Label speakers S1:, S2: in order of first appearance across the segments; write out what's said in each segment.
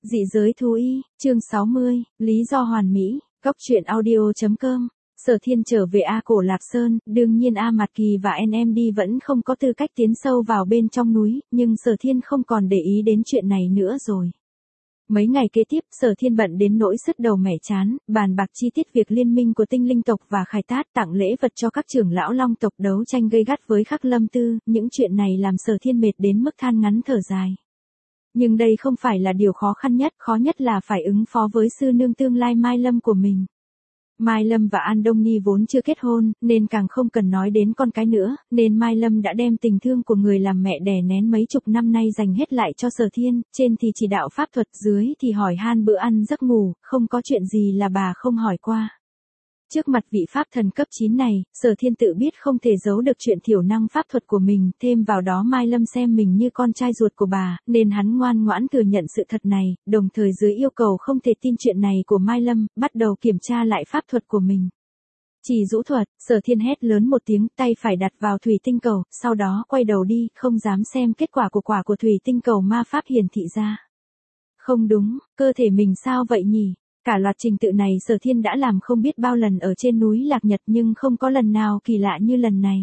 S1: Dị giới thú y, chương 60, lý do hoàn mỹ, góc truyện audio.com. Sở Thiên trở về A Cổ Lạc Sơn, đương nhiên A Mạt Kỳ và NMD vẫn không có tư cách tiến sâu vào bên trong núi, nhưng Sở Thiên không còn để ý đến chuyện này nữa rồi. Mấy ngày kế tiếp, Sở Thiên bận đến nỗi sứt đầu mẻ chán, bàn bạc chi tiết việc liên minh của tinh linh tộc và Khải Tát, tặng lễ vật cho các trưởng lão long tộc, đấu tranh gay gắt với Khắc Lâm Tư, những chuyện này làm Sở Thiên mệt đến mức than ngắn thở dài. Nhưng đây không phải là điều khó nhất là phải ứng phó với sư nương tương lai Mai Lâm của mình. Mai Lâm và An Đông Ni vốn chưa kết hôn, nên càng không cần nói đến con cái nữa, nên Mai Lâm đã đem tình thương của người làm mẹ đẻ nén mấy chục năm nay dành hết lại cho Sở Thiên, trên thì chỉ đạo pháp thuật, dưới thì hỏi han bữa ăn giấc ngủ, không có chuyện gì là bà không hỏi qua. Trước mặt vị pháp thần cấp 9 này, Sở Thiên tự biết không thể giấu được chuyện thiểu năng pháp thuật của mình, thêm vào đó Mai Lâm xem mình như con trai ruột của bà, nên hắn ngoan ngoãn thừa nhận sự thật này, đồng thời dưới yêu cầu không thể tin chuyện này của Mai Lâm, bắt đầu kiểm tra lại pháp thuật của mình. Chỉ rũ thuật, Sở Thiên hét lớn một tiếng, tay phải đặt vào thủy tinh cầu, sau đó quay đầu đi, không dám xem kết quả của thủy tinh cầu ma pháp hiển thị ra. Không đúng, cơ thể mình sao vậy nhỉ? Cả loạt trình tự này Sở Thiên đã làm không biết bao lần ở trên núi Lạc Nhật, nhưng không có lần nào kỳ lạ như lần này.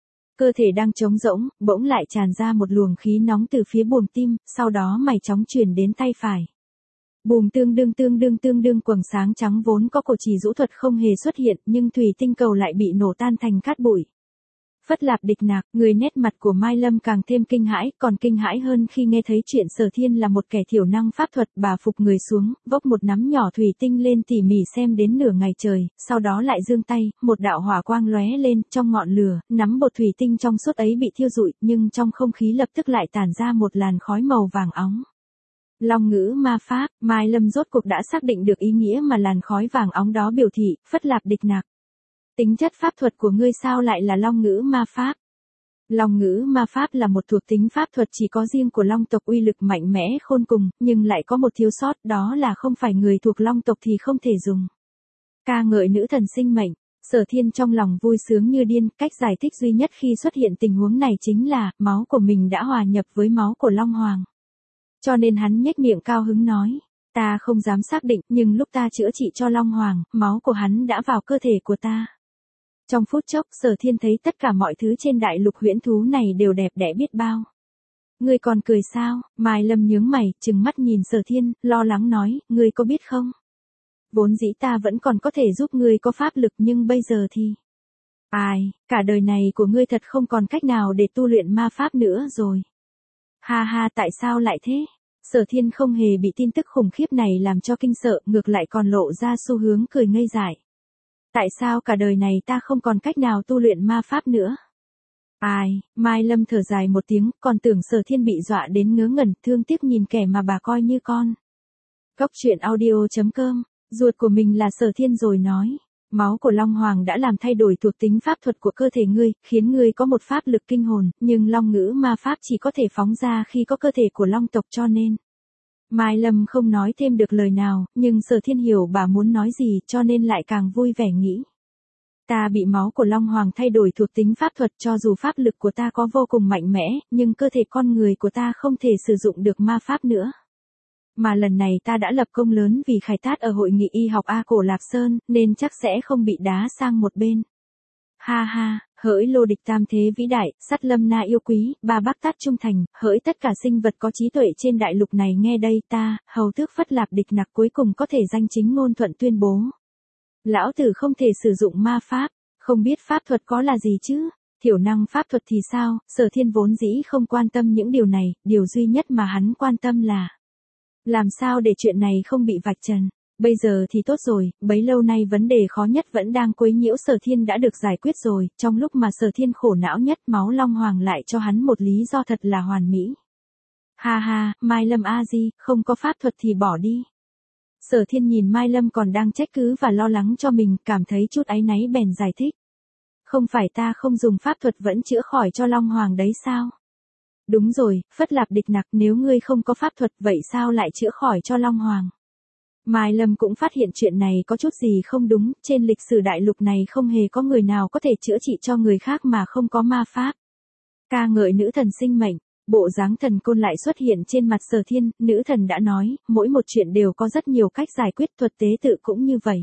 S1: Cơ thể đang trống rỗng, bỗng lại tràn ra một luồng khí nóng từ phía buồng tim, sau đó mày chóng truyền đến tay phải. Bùm, tương đương quầng sáng trắng vốn có của chỉ rũ thuật không hề xuất hiện, nhưng thủy tinh cầu lại bị nổ tan thành cát bụi. Phất Lạp Địch Nạc, người nét mặt của Mai Lâm càng thêm kinh hãi, còn kinh hãi hơn khi nghe thấy chuyện Sở Thiên là một kẻ thiểu năng pháp thuật. Bà phục người xuống, vốc một nắm nhỏ thủy tinh lên tỉ mỉ xem đến nửa ngày trời, sau đó lại giương tay, một đạo hỏa quang lóe lên, trong ngọn lửa, nắm bột thủy tinh trong suốt ấy bị thiêu rụi, nhưng trong không khí lập tức lại tản ra một làn khói màu vàng óng. Long ngữ ma pháp, Mai Lâm rốt cuộc đã xác định được ý nghĩa mà làn khói vàng óng đó biểu thị. Phất Lạp Địch Nạc, tính chất pháp thuật của ngươi sao lại là long ngữ ma pháp? Long ngữ ma pháp là một thuộc tính pháp thuật chỉ có riêng của long tộc, uy lực mạnh mẽ khôn cùng, nhưng lại có một thiếu sót, đó là không phải người thuộc long tộc thì không thể dùng. Ca ngợi nữ thần sinh mệnh, Sở Thiên trong lòng vui sướng như điên, cách giải thích duy nhất khi xuất hiện tình huống này chính là, máu của mình đã hòa nhập với máu của Long Hoàng. Cho nên hắn nhếch miệng cao hứng nói, ta không dám xác định, nhưng lúc ta chữa trị cho Long Hoàng, máu của hắn đã vào cơ thể của ta. Trong phút chốc, Sở Thiên thấy tất cả mọi thứ trên đại lục huyễn thú này đều đẹp đẽ biết bao. Ngươi còn cười sao? Mai Lâm nhướng mày, trừng mắt nhìn Sở Thiên, lo lắng nói, ngươi có biết không? Vốn dĩ ta vẫn còn có thể giúp ngươi có pháp lực, nhưng bây giờ thì... Ai, cả đời này của ngươi thật không còn cách nào để tu luyện ma pháp nữa rồi. Ha ha, tại sao lại thế? Sở Thiên không hề bị tin tức khủng khiếp này làm cho kinh sợ, ngược lại còn lộ ra xu hướng cười ngây dại. Tại sao cả đời này ta không còn cách nào tu luyện ma pháp nữa? Ai, Mai Lâm thở dài một tiếng, còn tưởng Sở Thiên bị dọa đến ngớ ngẩn, thương tiếc nhìn kẻ mà bà coi như con. Góc truyện audio.com, ruột của mình là Sở Thiên rồi nói. Máu của Long Hoàng đã làm thay đổi thuộc tính pháp thuật của cơ thể ngươi, khiến ngươi có một pháp lực kinh hồn, nhưng long ngữ ma pháp chỉ có thể phóng ra khi có cơ thể của long tộc, cho nên. Mai Lâm không nói thêm được lời nào, nhưng Sở Thiên hiểu bà muốn nói gì, cho nên lại càng vui vẻ nghĩ. Ta bị máu của Long Hoàng thay đổi thuộc tính pháp thuật, cho dù pháp lực của ta có vô cùng mạnh mẽ, nhưng cơ thể con người của ta không thể sử dụng được ma pháp nữa. Mà lần này ta đã lập công lớn vì Khải Tát ở hội nghị y học A Cổ Lạc Sơn, nên chắc sẽ không bị đá sang một bên. Ha ha, hỡi Lô Địch tam thế vĩ đại, Sắt Lâm Na yêu quý, Ba Bác Tát trung thành, hỡi tất cả sinh vật có trí tuệ trên đại lục này nghe đây, ta, hầu tước Phất Lạp Địch Nạc cuối cùng có thể danh chính ngôn thuận tuyên bố. Lão tử không thể sử dụng ma pháp, không biết pháp thuật có là gì chứ? Thiểu năng pháp thuật thì sao? Sở Thiên vốn dĩ không quan tâm những điều này, điều duy nhất mà hắn quan tâm là làm sao để chuyện này không bị vạch trần. Bây giờ thì tốt rồi, bấy lâu nay vấn đề khó nhất vẫn đang quấy nhiễu Sở Thiên đã được giải quyết rồi, trong lúc mà Sở Thiên khổ não nhất, máu Long Hoàng lại cho hắn một lý do thật là hoàn mỹ. Ha ha, Mai Lâm a di, không có pháp thuật thì bỏ đi. Sở Thiên nhìn Mai Lâm còn đang trách cứ và lo lắng cho mình, cảm thấy chút áy náy bèn giải thích. Không phải ta không dùng pháp thuật vẫn chữa khỏi cho Long Hoàng đấy sao? Đúng rồi, Phất Lạp Địch Nạc, nếu ngươi không có pháp thuật vậy sao lại chữa khỏi cho Long Hoàng? Mai Lâm cũng phát hiện chuyện này có chút gì không đúng, trên lịch sử đại lục này không hề có người nào có thể chữa trị cho người khác mà không có ma pháp. Ca ngợi nữ thần sinh mệnh, Bộ dáng thần côn lại xuất hiện trên mặt Sở Thiên, nữ thần đã nói, mỗi một chuyện đều có rất nhiều cách giải quyết, thuật tế tự cũng như vậy.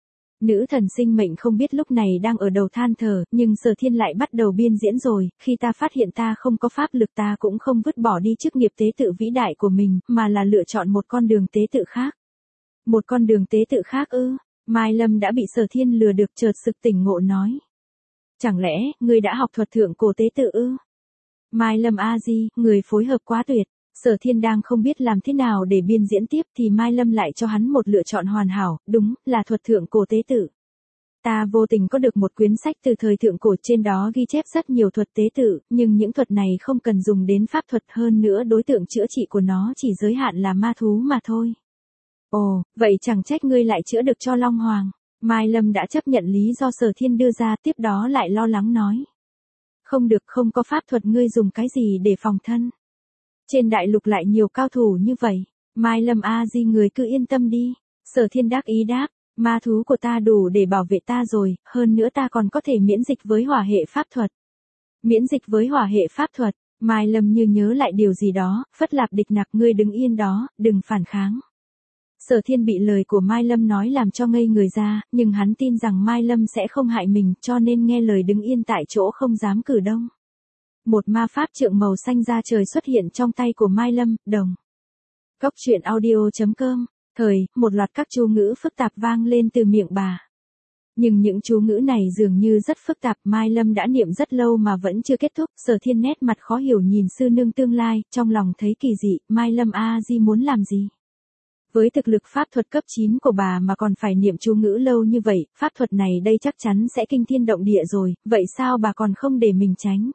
S1: Nữ thần sinh mệnh không biết lúc này đang ở đầu than thở, nhưng Sở Thiên lại bắt đầu biên diễn rồi, khi ta phát hiện ta không có pháp lực ta cũng không vứt bỏ đi chức nghiệp tế tự vĩ đại của mình, mà là lựa chọn một con đường tế tự khác. Một con đường tế tự khác ư? Mai Lâm đã bị Sở Thiên lừa được, chợt sực tỉnh ngộ nói. Chẳng lẽ, ngươi đã học thuật thượng cổ tế tự ư? Mai Lâm a di, người phối hợp quá tuyệt. Sở Thiên đang không biết làm thế nào để biên diễn tiếp thì Mai Lâm lại cho hắn một lựa chọn hoàn hảo, đúng, là thuật thượng cổ tế tự. Ta vô tình có được một quyển sách từ thời thượng cổ, trên đó ghi chép rất nhiều thuật tế tự, nhưng những thuật này không cần dùng đến pháp thuật, hơn nữa đối tượng chữa trị của nó chỉ giới hạn là ma thú mà thôi. Ồ, vậy chẳng trách ngươi lại chữa được cho Long Hoàng. Mai Lâm đã chấp nhận lý do Sở Thiên đưa ra, tiếp đó lại lo lắng nói. Không được, không có pháp thuật, ngươi dùng cái gì để phòng thân? Trên đại lục lại nhiều cao thủ như vậy. Mai Lâm a di, người cứ yên tâm đi. Sở Thiên đắc ý đáp, ma thú của ta đủ để bảo vệ ta rồi, hơn nữa ta còn có thể miễn dịch với hỏa hệ pháp thuật. Miễn dịch với hỏa hệ pháp thuật? Mai Lâm như nhớ lại điều gì đó, Phất Lạp Địch Nặc, ngươi đứng yên đó, đừng phản kháng. Sở Thiên bị lời của Mai Lâm nói làm cho ngây người ra, nhưng hắn tin rằng Mai Lâm sẽ không hại mình, cho nên nghe lời đứng yên tại chỗ không dám cử động. Một ma pháp trượng màu xanh da trời xuất hiện trong tay của Mai Lâm, đồng. Cốc truyện audio.com. Thời, một loạt các chú ngữ phức tạp vang lên từ miệng bà. Nhưng những chú ngữ này dường như rất phức tạp, Mai Lâm đã niệm rất lâu mà vẫn chưa kết thúc. Sở Thiên nét mặt khó hiểu nhìn sư nương tương lai, trong lòng thấy kỳ dị, Mai Lâm a di muốn làm gì? Với thực lực pháp thuật cấp 9 của bà mà còn phải niệm chú ngữ lâu như vậy, pháp thuật này đây chắc chắn sẽ kinh thiên động địa rồi, vậy sao bà còn không để mình tránh?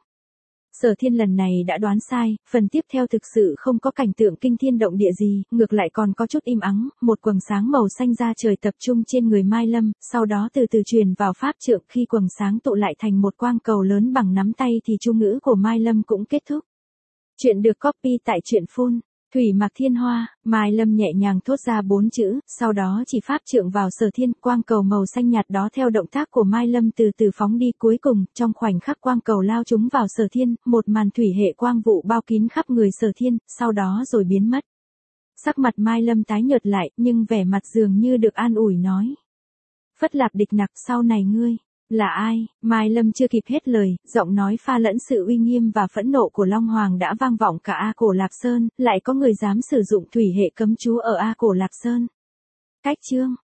S1: Sở Thiên lần này đã đoán sai, phần tiếp theo thực sự không có cảnh tượng kinh thiên động địa gì, ngược lại còn có chút im ắng, một quầng sáng màu xanh da trời tập trung trên người Mai Lâm, sau đó từ từ truyền vào pháp trượng, khi quầng sáng tụ lại thành một quang cầu lớn bằng nắm tay thì chú ngữ của Mai Lâm cũng kết thúc. Chuyện được copy tại truyện Phun. Thủy Mạc Thiên Hoa. Mai Lâm nhẹ nhàng thốt ra 4 chữ, sau đó chỉ pháp trượng vào Sở Thiên, quang cầu màu xanh nhạt đó theo động tác của Mai Lâm từ từ phóng đi, cuối cùng, trong khoảnh khắc quang cầu lao trúng vào Sở Thiên, một màn thủy hệ quang vụ bao kín khắp người Sở Thiên, sau đó rồi biến mất. Sắc mặt Mai Lâm tái nhợt lại, nhưng vẻ mặt dường như được an ủi nói. Phất Lạp Địch Nặc, sau này ngươi là ai? Mai Lâm chưa kịp hết lời, giọng nói pha lẫn sự uy nghiêm và phẫn nộ của Long Hoàng đã vang vọng cả A Cổ Lạp Sơn, lại có người dám sử dụng thủy hệ cấm chú ở A Cổ Lạp Sơn. Cách chương